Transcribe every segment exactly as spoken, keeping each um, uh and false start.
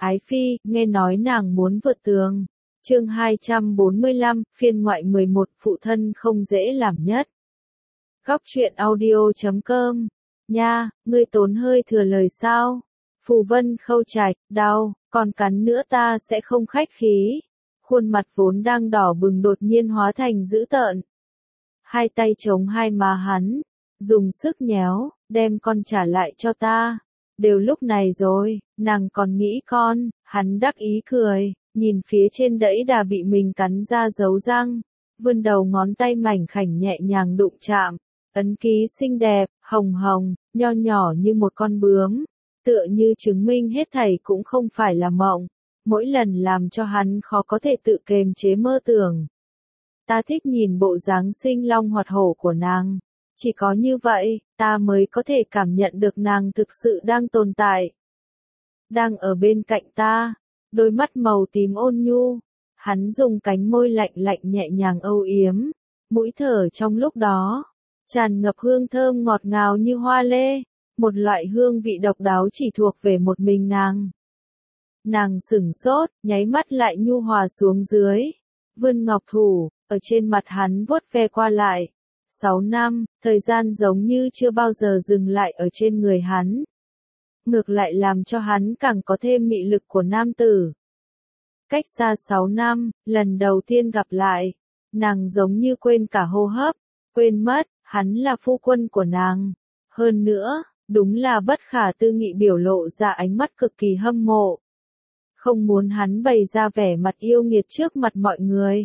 Ái Phi, nghe nói nàng muốn vượt tường. Chương hai trăm bốn mươi lăm, phiên ngoại mười một, phụ thân không dễ làm nhất. Góc truyện audio chấm com. Nha, ngươi tốn hơi thừa lời sao? Phù Vân Khâu Trạch, đau, còn cắn nữa ta sẽ không khách khí. Khuôn mặt vốn đang đỏ bừng đột nhiên hóa thành dữ tợn. Hai tay chống hai má hắn, dùng sức nhéo, đem con trả lại cho ta. Đều lúc này rồi, nàng còn nghĩ con, hắn đắc ý cười, nhìn phía trên đẫy đà bị mình cắn ra dấu răng, vươn đầu ngón tay mảnh khảnh nhẹ nhàng đụng chạm, ấn ký xinh đẹp, hồng hồng, nho nhỏ như một con bướm, tựa như chứng minh hết thảy cũng không phải là mộng, mỗi lần làm cho hắn khó có thể tự kềm chế mơ tưởng. Ta thích nhìn bộ dáng sinh long hoạt hổ của nàng. Chỉ có như vậy, ta mới có thể cảm nhận được nàng thực sự đang tồn tại. Đang ở bên cạnh ta, đôi mắt màu tím ôn nhu, hắn dùng cánh môi lạnh lạnh nhẹ nhàng âu yếm, mũi thở trong lúc đó, tràn ngập hương thơm ngọt ngào như hoa lê, một loại hương vị độc đáo chỉ thuộc về một mình nàng. Nàng sửng sốt, nháy mắt lại nhu hòa xuống dưới, vươn ngọc thủ, ở trên mặt hắn vuốt ve qua lại. Sáu năm, thời gian giống như chưa bao giờ dừng lại ở trên người hắn. Ngược lại làm cho hắn càng có thêm mị lực của nam tử. Cách xa sáu năm, lần đầu tiên gặp lại, nàng giống như quên cả hô hấp, quên mất, hắn là phu quân của nàng. Hơn nữa, đúng là bất khả tư nghị biểu lộ ra ánh mắt cực kỳ hâm mộ. Không muốn hắn bày ra vẻ mặt yêu nghiệt trước mặt mọi người.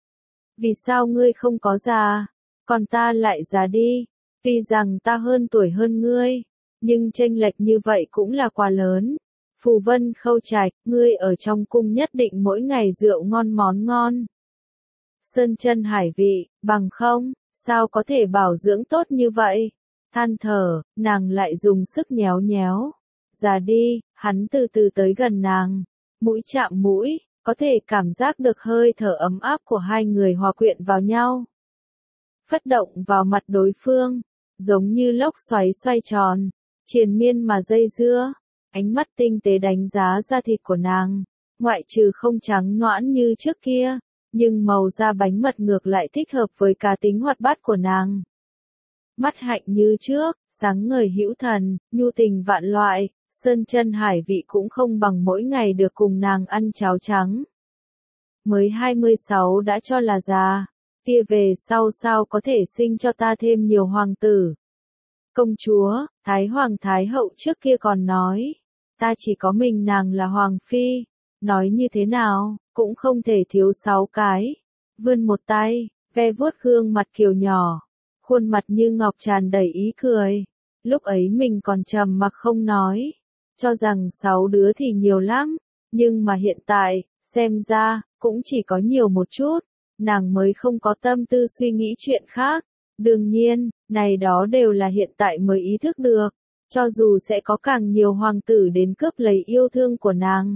Vì sao ngươi không có già? Còn ta lại già đi, tuy rằng ta hơn tuổi hơn ngươi, nhưng chênh lệch như vậy cũng là quá lớn. Phù Vân Khâu Trạch, ngươi ở trong cung nhất định mỗi ngày rượu ngon món ngon. Sơn chân hải vị, bằng không, sao có thể bảo dưỡng tốt như vậy? Than thở, nàng lại dùng sức nhéo nhéo. Già đi, hắn từ từ tới gần nàng, mũi chạm mũi, có thể cảm giác được hơi thở ấm áp của hai người hòa quyện vào nhau. Phất động vào mặt đối phương, giống như lốc xoáy xoay tròn, triền miên mà dây dưa, ánh mắt tinh tế đánh giá da thịt của nàng, ngoại trừ không trắng nõn như trước kia, nhưng màu da bánh mật ngược lại thích hợp với cá tính hoạt bát của nàng. Mắt hạnh như trước, sáng ngời hữu thần, nhu tình vạn loại, sơn chân hải vị cũng không bằng mỗi ngày được cùng nàng ăn cháo trắng. Mới hai mươi sáu đã cho là già. Kia về sau sao có thể sinh cho ta thêm nhiều hoàng tử. Công chúa, Thái Hoàng Thái Hậu trước kia còn nói, ta chỉ có mình nàng là Hoàng Phi, nói như thế nào, cũng không thể thiếu sáu cái. Vươn một tay, ve vuốt gương mặt kiều nhỏ, khuôn mặt như ngọc tràn đầy ý cười. Lúc ấy mình còn trầm mặc không nói, cho rằng sáu đứa thì nhiều lắm, nhưng mà hiện tại, xem ra, cũng chỉ có nhiều một chút. Nàng mới không có tâm tư suy nghĩ chuyện khác. Đương nhiên, này đó đều là hiện tại mới ý thức được, cho dù sẽ có càng nhiều hoàng tử đến cướp lấy yêu thương của nàng.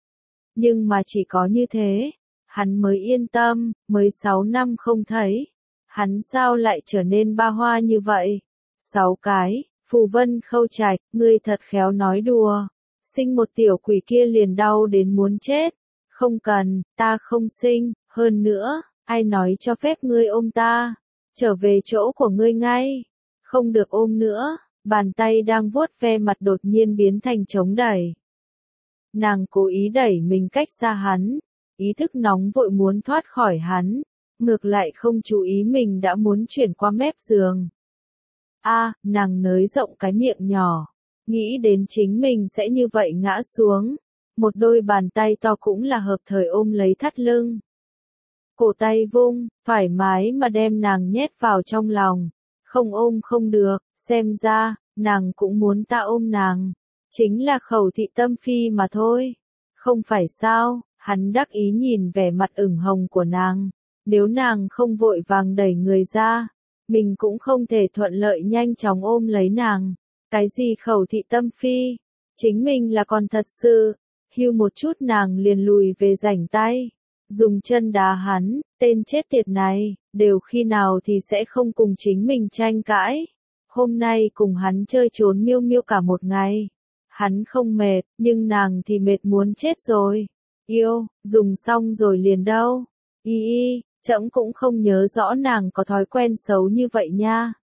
Nhưng mà chỉ có như thế, hắn mới yên tâm, mới sáu năm không thấy. Hắn sao lại trở nên ba hoa như vậy? Sáu cái, Phù Vân Khâu Trạch, ngươi thật khéo nói đùa. Sinh một tiểu quỷ kia liền đau đến muốn chết. Không cần, ta không sinh, hơn nữa. Ai nói cho phép ngươi ôm ta? Trở về chỗ của ngươi ngay. Không được ôm nữa. Bàn tay đang vuốt ve mặt đột nhiên biến thành chống đẩy. Nàng cố ý đẩy mình cách xa hắn. Ý thức nóng vội muốn thoát khỏi hắn. Ngược lại không chú ý mình đã muốn chuyển qua mép giường. A, à, nàng nới rộng cái miệng nhỏ. Nghĩ đến chính mình sẽ như vậy ngã xuống. Một đôi bàn tay to cũng là hợp thời ôm lấy thắt lưng. Cổ tay vung, thoải mái mà đem nàng nhét vào trong lòng. Không ôm không được, xem ra, nàng cũng muốn ta ôm nàng. Chính là Khẩu Thị Tâm Phi mà thôi. Không phải sao, hắn đắc ý nhìn vẻ mặt ửng hồng của nàng. Nếu nàng không vội vàng đẩy người ra, mình cũng không thể thuận lợi nhanh chóng ôm lấy nàng. Cái gì Khẩu Thị Tâm Phi? Chính mình là con thật sự. Hưu một chút nàng liền lùi về rảnh tay. Dùng chân đá hắn, tên chết tiệt này, đều khi nào thì sẽ không cùng chính mình tranh cãi. Hôm nay cùng hắn chơi trốn miêu miêu cả một ngày. Hắn không mệt, nhưng nàng thì mệt muốn chết rồi. Yêu, dùng xong rồi liền đâu. Y y, trẫm cũng không nhớ rõ nàng có thói quen xấu như vậy nha.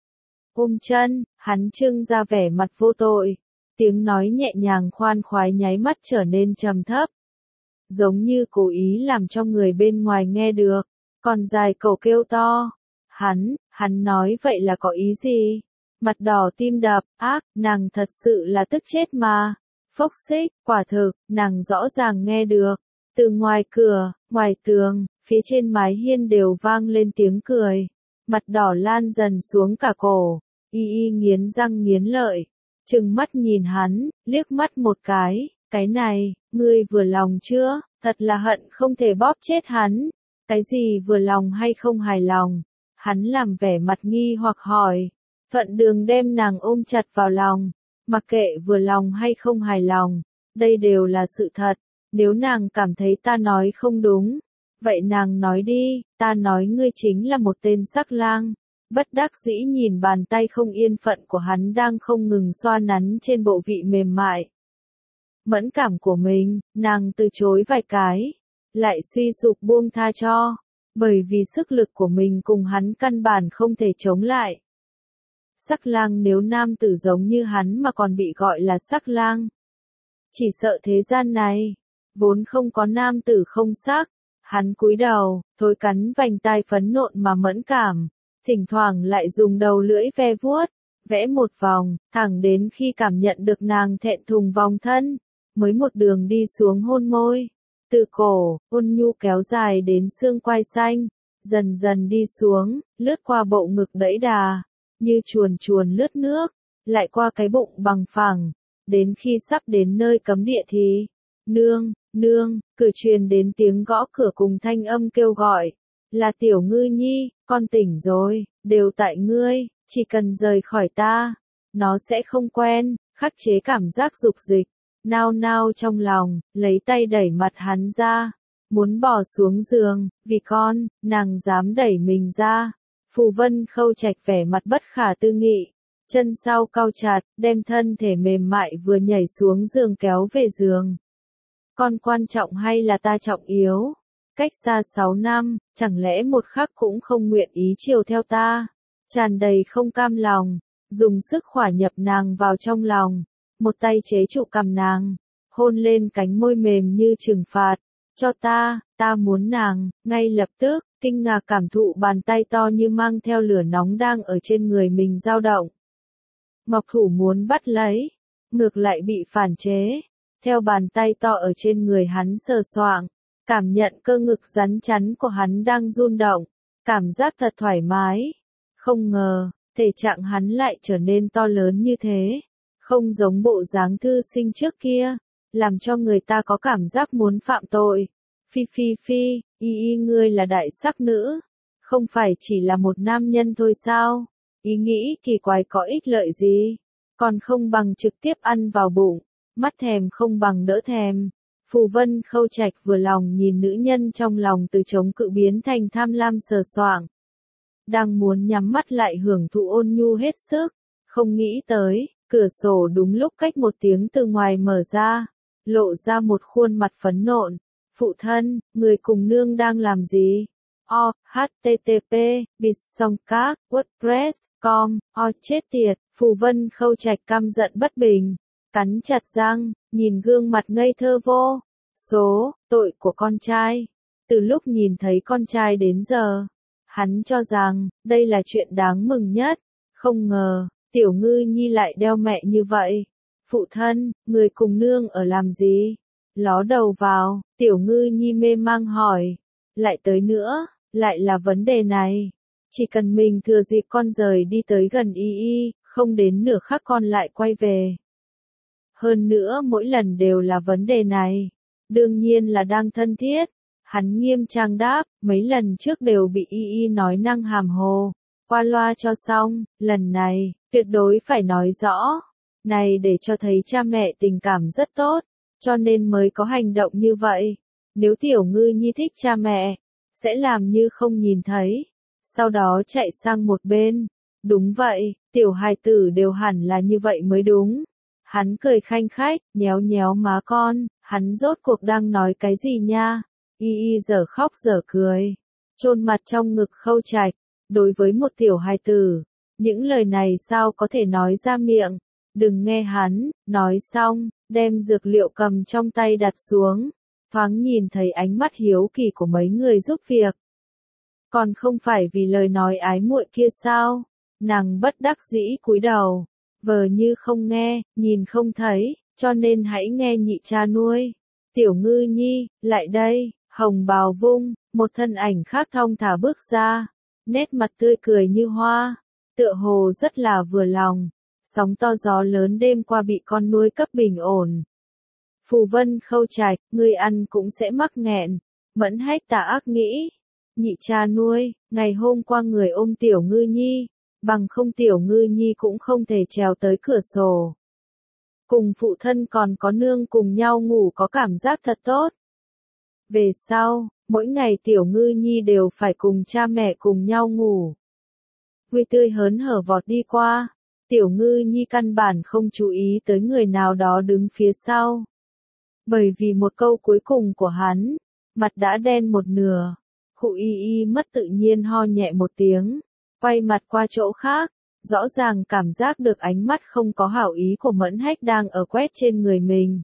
Ôm chân, hắn trưng ra vẻ mặt vô tội. Tiếng nói nhẹ nhàng khoan khoái nháy mắt trở nên trầm thấp. Giống như cố ý làm cho người bên ngoài nghe được. Còn dài cầu kêu to. Hắn, hắn nói vậy là có ý gì? Mặt đỏ tim đập, ác, nàng thật sự là tức chết mà. Phốc xích, quả thực, nàng rõ ràng nghe được. Từ ngoài cửa, ngoài tường, phía trên mái hiên đều vang lên tiếng cười. Mặt đỏ lan dần xuống cả cổ. Y y nghiến răng nghiến lợi. Trừng mắt nhìn hắn, liếc mắt một cái. Cái này, ngươi vừa lòng chưa? Thật là hận không thể bóp chết hắn. Cái gì vừa lòng hay không hài lòng? Hắn làm vẻ mặt nghi hoặc hỏi. Thuận đường đem nàng ôm chặt vào lòng. Mặc kệ vừa lòng hay không hài lòng. Đây đều là sự thật. Nếu nàng cảm thấy ta nói không đúng. Vậy nàng nói đi, ta nói ngươi chính là một tên sắc lang. Bất đắc dĩ nhìn bàn tay không yên phận của hắn đang không ngừng xoa nắn trên bộ vị mềm mại. Mẫn cảm của mình, nàng từ chối vài cái. Lại suy sụp buông tha cho. Bởi vì sức lực của mình cùng hắn căn bản không thể chống lại. Sắc lang nếu nam tử giống như hắn mà còn bị gọi là sắc lang. Chỉ sợ thế gian này, vốn không có nam tử không sắc. Hắn cúi đầu, thối cắn vành tai phấn nộn mà mẫn cảm. Thỉnh thoảng lại dùng đầu lưỡi ve vuốt, vẽ một vòng, thẳng đến khi cảm nhận được nàng thẹn thùng vòng thân. Mới một đường đi xuống hôn môi. Từ cổ, ôn nhu kéo dài đến xương quai xanh. Dần dần đi xuống, lướt qua bộ ngực đẫy đà. Như chuồn chuồn lướt nước, lại qua cái bụng bằng phẳng, đến khi sắp đến nơi cấm địa thì, nương, nương, cửa truyền đến tiếng gõ cửa cùng thanh âm kêu gọi, là Tiểu Ngư Nhi, con tỉnh rồi, đều tại ngươi, chỉ cần rời khỏi ta, nó sẽ không quen, khắc chế cảm giác dục dịch, nao nao trong lòng, lấy tay đẩy mặt hắn ra, muốn bỏ xuống giường, vì con, nàng dám đẩy mình ra. Phù Vân Khâu Trạch vẻ mặt bất khả tư nghị, chân sau cau chặt, đem thân thể mềm mại vừa nhảy xuống giường kéo về giường. Con quan trọng hay là ta trọng yếu? Cách xa sáu năm, chẳng lẽ một khắc cũng không nguyện ý chiều theo ta? Tràn đầy không cam lòng, dùng sức khỏa nhập nàng vào trong lòng, một tay chế trụ cằm nàng, hôn lên cánh môi mềm như trừng phạt. Cho ta, ta muốn nàng, ngay lập tức, kinh ngạc cảm thụ bàn tay to như mang theo lửa nóng đang ở trên người mình dao động. Ngọc thủ muốn bắt lấy, ngược lại bị phản chế, theo bàn tay to ở trên người hắn sờ soạng, cảm nhận cơ ngực rắn chắn của hắn đang run động, cảm giác thật thoải mái. Không ngờ, thể trạng hắn lại trở nên to lớn như thế, không giống bộ dáng thư sinh trước kia. Làm cho người ta có cảm giác muốn phạm tội. Phi phi phi, y y ngươi là đại sắc nữ, không phải chỉ là một nam nhân thôi sao? Ý nghĩ kỳ quái có ích lợi gì? Còn không bằng trực tiếp ăn vào bụng, mắt thèm không bằng đỡ thèm. Phù Vân Khâu Trạch vừa lòng nhìn nữ nhân trong lòng từ chống cự biến thành tham lam sờ soạng. Đang muốn nhắm mắt lại hưởng thụ ôn nhu hết sức, không nghĩ tới, cửa sổ đúng lúc cách một tiếng từ ngoài mở ra. Lộ ra một khuôn mặt phấn nộn. Phụ thân, người cùng nương đang làm gì? O, http, bitsongcast, wordpress, com, o chết tiệt, Phù Vân Khâu Trạch căm giận bất bình. Cắn chặt răng, nhìn gương mặt ngây thơ vô số, tội của con trai. Từ lúc nhìn thấy con trai đến giờ, hắn cho rằng, đây là chuyện đáng mừng nhất. Không ngờ, Tiểu Ngư Nhi lại đeo mẹ như vậy. Phụ thân, người cùng nương ở làm gì? Ló đầu vào, Tiểu Ngư Nhi mê mang hỏi. Lại tới nữa, lại là vấn đề này. Chỉ cần mình thừa dịp con rời đi tới gần y y, không đến nửa khắc con lại quay về. Hơn nữa mỗi lần đều là vấn đề này. Đương nhiên là đang thân thiết. Hắn nghiêm trang đáp, mấy lần trước đều bị y y nói năng hàm hồ. Qua loa cho xong, lần này, tuyệt đối phải nói rõ. Này để cho thấy cha mẹ tình cảm rất tốt, cho nên mới có hành động như vậy. Nếu Tiểu Ngư Nhi thích cha mẹ, sẽ làm như không nhìn thấy, sau đó chạy sang một bên. Đúng vậy, tiểu hài tử đều hẳn là như vậy mới đúng. Hắn cười khanh khách, nhéo nhéo má con, hắn rốt cuộc đang nói cái gì nha? Y y giờ khóc giờ cười, chôn mặt trong ngực Khâu Trạch. Đối với một tiểu hài tử, những lời này sao có thể nói ra miệng? Đừng nghe hắn, nói xong, đem dược liệu cầm trong tay đặt xuống, thoáng nhìn thấy ánh mắt hiếu kỳ của mấy người giúp việc. Còn không phải vì lời nói ái muội kia sao? Nàng bất đắc dĩ cúi đầu, vờ như không nghe, nhìn không thấy, cho nên hãy nghe nhị cha nuôi. Tiểu Ngư Nhi, lại đây, hồng bào vung, một thân ảnh khác thong thả bước ra, nét mặt tươi cười như hoa, tựa hồ rất là vừa lòng. Sóng to gió lớn đêm qua bị con nuôi cấp bình ổn. Phù Vân Khâu Trạch, ngươi ăn cũng sẽ mắc nghẹn. Mẫn Hách tà ác nghĩ, nhị cha nuôi, ngày hôm qua người ôm Tiểu Ngư Nhi, bằng không Tiểu Ngư Nhi cũng không thể trèo tới cửa sổ. Cùng phụ thân còn có nương cùng nhau ngủ có cảm giác thật tốt. Về sau, mỗi ngày Tiểu Ngư Nhi đều phải cùng cha mẹ cùng nhau ngủ. Vui tươi hớn hở vọt đi qua, Tiểu Ngư Nhi căn bản không chú ý tới người nào đó đứng phía sau. Bởi vì một câu cuối cùng của hắn, mặt đã đen một nửa. Khụ y y mất tự nhiên ho nhẹ một tiếng, quay mặt qua chỗ khác, rõ ràng cảm giác được ánh mắt không có hảo ý của Mẫn Hách đang ở quét trên người mình.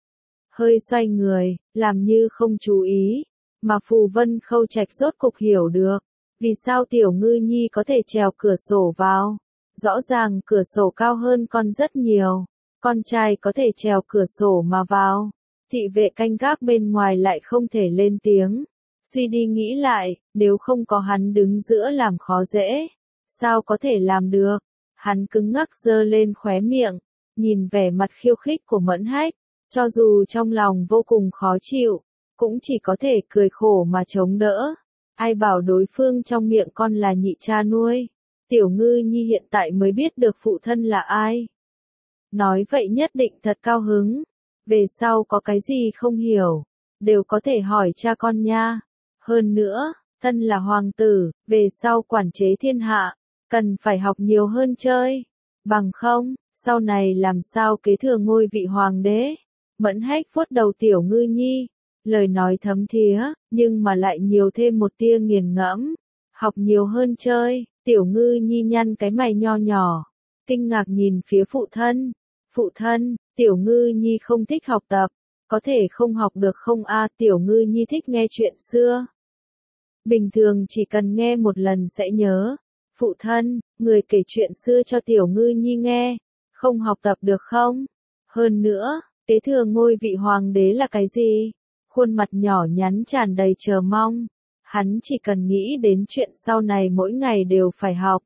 Hơi xoay người, làm như không chú ý, mà Phù Vân Khâu Trạch rốt cục hiểu được, vì sao Tiểu Ngư Nhi có thể trèo cửa sổ vào. Rõ ràng cửa sổ cao hơn con rất nhiều, con trai có thể trèo cửa sổ mà vào, thị vệ canh gác bên ngoài lại không thể lên tiếng. Suy đi nghĩ lại, nếu không có hắn đứng giữa làm khó dễ, sao có thể làm được? Hắn cứng ngắc giơ lên khóe miệng, nhìn vẻ mặt khiêu khích của Mẫn Hách, cho dù trong lòng vô cùng khó chịu, cũng chỉ có thể cười khổ mà chống đỡ. Ai bảo đối phương trong miệng con là nhị cha nuôi? Tiểu Ngư Nhi hiện tại mới biết được phụ thân là ai. Nói vậy nhất định thật cao hứng. Về sau có cái gì không hiểu, đều có thể hỏi cha con nha. Hơn nữa, thân là hoàng tử, về sau quản chế thiên hạ, cần phải học nhiều hơn chơi. Bằng không, sau này làm sao kế thừa ngôi vị hoàng đế. Mẫn Hách vuốt đầu Tiểu Ngư Nhi, lời nói thấm thía, nhưng mà lại nhiều thêm một tia nghiền ngẫm. Học nhiều hơn chơi. Tiểu Ngư Nhi nhăn cái mày nho nhỏ, kinh ngạc nhìn phía phụ thân. Phụ thân, Tiểu Ngư Nhi không thích học tập, có thể không học được không a? Tiểu Ngư Nhi thích nghe chuyện xưa. Bình thường chỉ cần nghe một lần sẽ nhớ. Phụ thân, người kể chuyện xưa cho Tiểu Ngư Nhi nghe, không học tập được không? Hơn nữa, kế thừa ngôi vị hoàng đế là cái gì? Khuôn mặt nhỏ nhắn tràn đầy chờ mong. Hắn chỉ cần nghĩ đến chuyện sau này mỗi ngày đều phải học.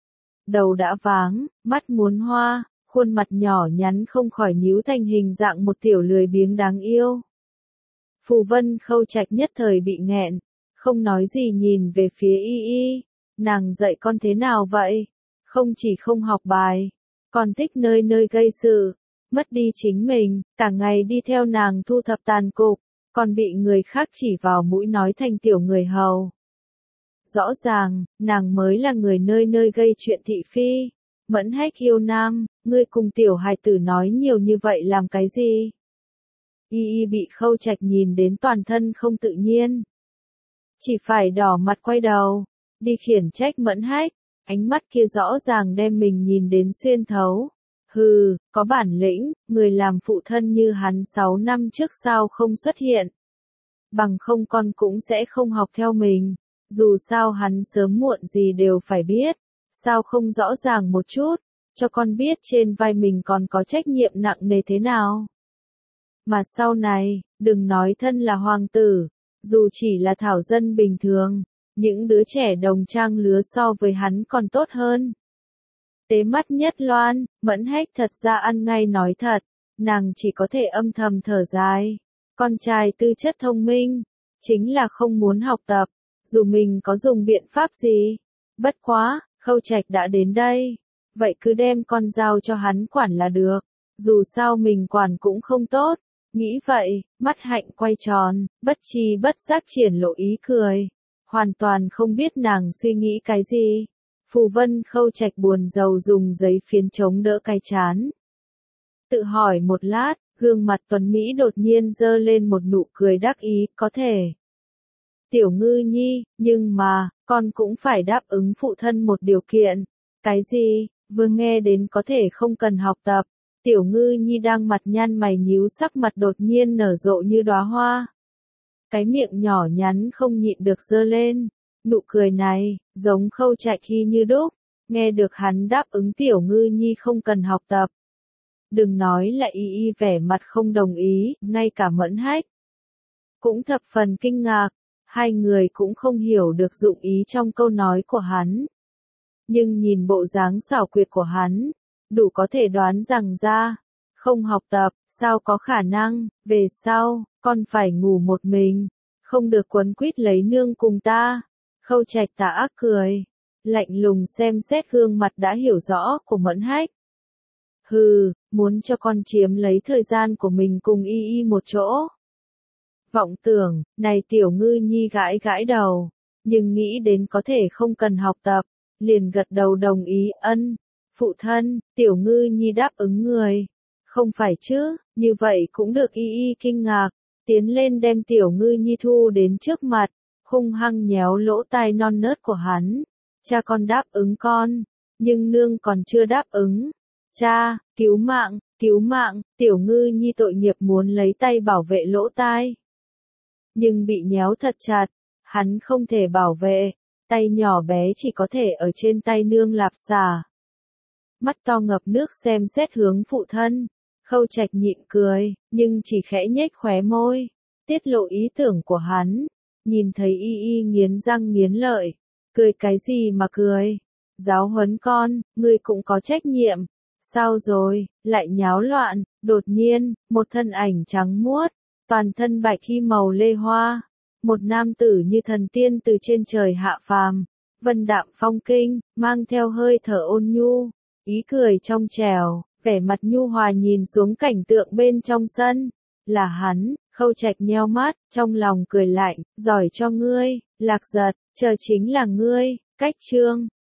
Đầu đã váng, mắt muốn hoa, khuôn mặt nhỏ nhắn không khỏi nhíu thành hình dạng một tiểu lười biếng đáng yêu. Phù Vân Khâu Trạch nhất thời bị nghẹn, không nói gì nhìn về phía y y. Nàng dạy con thế nào vậy? Không chỉ không học bài, còn thích nơi nơi gây sự, mất đi chính mình, cả ngày đi theo nàng thu thập tàn cục, còn bị người khác chỉ vào mũi nói thành tiểu người hầu. Rõ ràng, nàng mới là người nơi nơi gây chuyện thị phi. Mẫn Hách yêu nam, ngươi cùng tiểu hài tử nói nhiều như vậy làm cái gì? Y y bị Khâu Trạch nhìn đến toàn thân không tự nhiên. Chỉ phải đỏ mặt quay đầu, đi khiển trách Mẫn Hách, ánh mắt kia rõ ràng đem mình nhìn đến xuyên thấu. Hừ, có bản lĩnh, người làm phụ thân như hắn sáu năm trước sao không xuất hiện. Bằng không con cũng sẽ không học theo mình, dù sao hắn sớm muộn gì đều phải biết, sao không rõ ràng một chút, cho con biết trên vai mình còn có trách nhiệm nặng nề thế nào. Mà sau này, đừng nói thân là hoàng tử, dù chỉ là thảo dân bình thường, những đứa trẻ đồng trang lứa so với hắn còn tốt hơn. Tế mắt Nhất Loan, Mẫn Hách thật ra ăn ngay nói thật, nàng chỉ có thể âm thầm thở dài. Con trai tư chất thông minh, chính là không muốn học tập, dù mình có dùng biện pháp gì. Bất quá, Khâu Trạch đã đến đây, vậy cứ đem con giao cho hắn quản là được, dù sao mình quản cũng không tốt. Nghĩ vậy, mắt hạnh quay tròn, bất chi bất giác triển lộ ý cười, hoàn toàn không biết nàng suy nghĩ cái gì. Phù Vân Khâu Trạch buồn rầu dùng giấy phiến chống đỡ cái chán. Tự hỏi một lát, gương mặt Tuấn Mỹ đột nhiên giơ lên một nụ cười đắc ý, có thể. Tiểu Ngư Nhi, nhưng mà, con cũng phải đáp ứng phụ thân một điều kiện. Cái gì? Vừa nghe đến có thể không cần học tập. Tiểu Ngư Nhi đang mặt nhăn mày nhíu, sắc mặt đột nhiên nở rộ như đóa hoa. Cái miệng nhỏ nhắn không nhịn được giơ lên. Nụ cười này, giống Khâu Trạch khi như đúc. Nghe được hắn đáp ứng Tiểu Ngư Nhi không cần học tập. Đừng nói là y y vẻ mặt không đồng ý, ngay cả Mẫn Hách cũng thập phần kinh ngạc. Hai người cũng không hiểu được dụng ý trong câu nói của hắn. Nhưng nhìn bộ dáng xảo quyệt của hắn, đủ có thể đoán rằng ra, không học tập, sao có khả năng, về sau, con phải ngủ một mình, không được quấn quýt lấy nương cùng ta. Khâu Trạch tà ác cười, lạnh lùng xem xét gương mặt đã hiểu rõ của Mẫn Hách. Hừ, muốn cho con chiếm lấy thời gian của mình cùng y y một chỗ. Vọng tưởng, này Tiểu Ngư Nhi gãi gãi đầu, nhưng nghĩ đến có thể không cần học tập, liền gật đầu đồng ý. Ân, phụ thân, Tiểu Ngư Nhi đáp ứng người. Không phải chứ, như vậy cũng được. Y y kinh ngạc, tiến lên đem Tiểu Ngư Nhi thu đến trước mặt, hung hăng nhéo lỗ tai non nớt của hắn. Cha con đáp ứng con, nhưng nương còn chưa đáp ứng. Cha, cứu mạng, cứu mạng, Tiểu Ngư Nhi tội nghiệp muốn lấy tay bảo vệ lỗ tai. Nhưng bị nhéo thật chặt, hắn không thể bảo vệ, tay nhỏ bé chỉ có thể ở trên tay nương lạp xà. Mắt to ngập nước xem xét hướng phụ thân, Khâu Trạch nhịn cười, nhưng chỉ khẽ nhếch khóe môi, tiết lộ ý tưởng của hắn. Nhìn thấy y y nghiến răng nghiến lợi, cười cái gì mà cười, giáo huấn con, ngươi cũng có trách nhiệm. Sao rồi, lại nháo loạn. Đột nhiên, một thân ảnh trắng muốt, toàn thân bạch y màu lê hoa, một nam tử như thần tiên từ trên trời hạ phàm, vân đạm phong kinh, mang theo hơi thở ôn nhu, ý cười trong trẻo, vẻ mặt nhu hòa nhìn xuống cảnh tượng bên trong sân. Là hắn. Khâu Trạch nheo mắt, trong lòng cười lạnh, giỏi cho ngươi, Lạc Giật, chờ chính là ngươi. Cách chương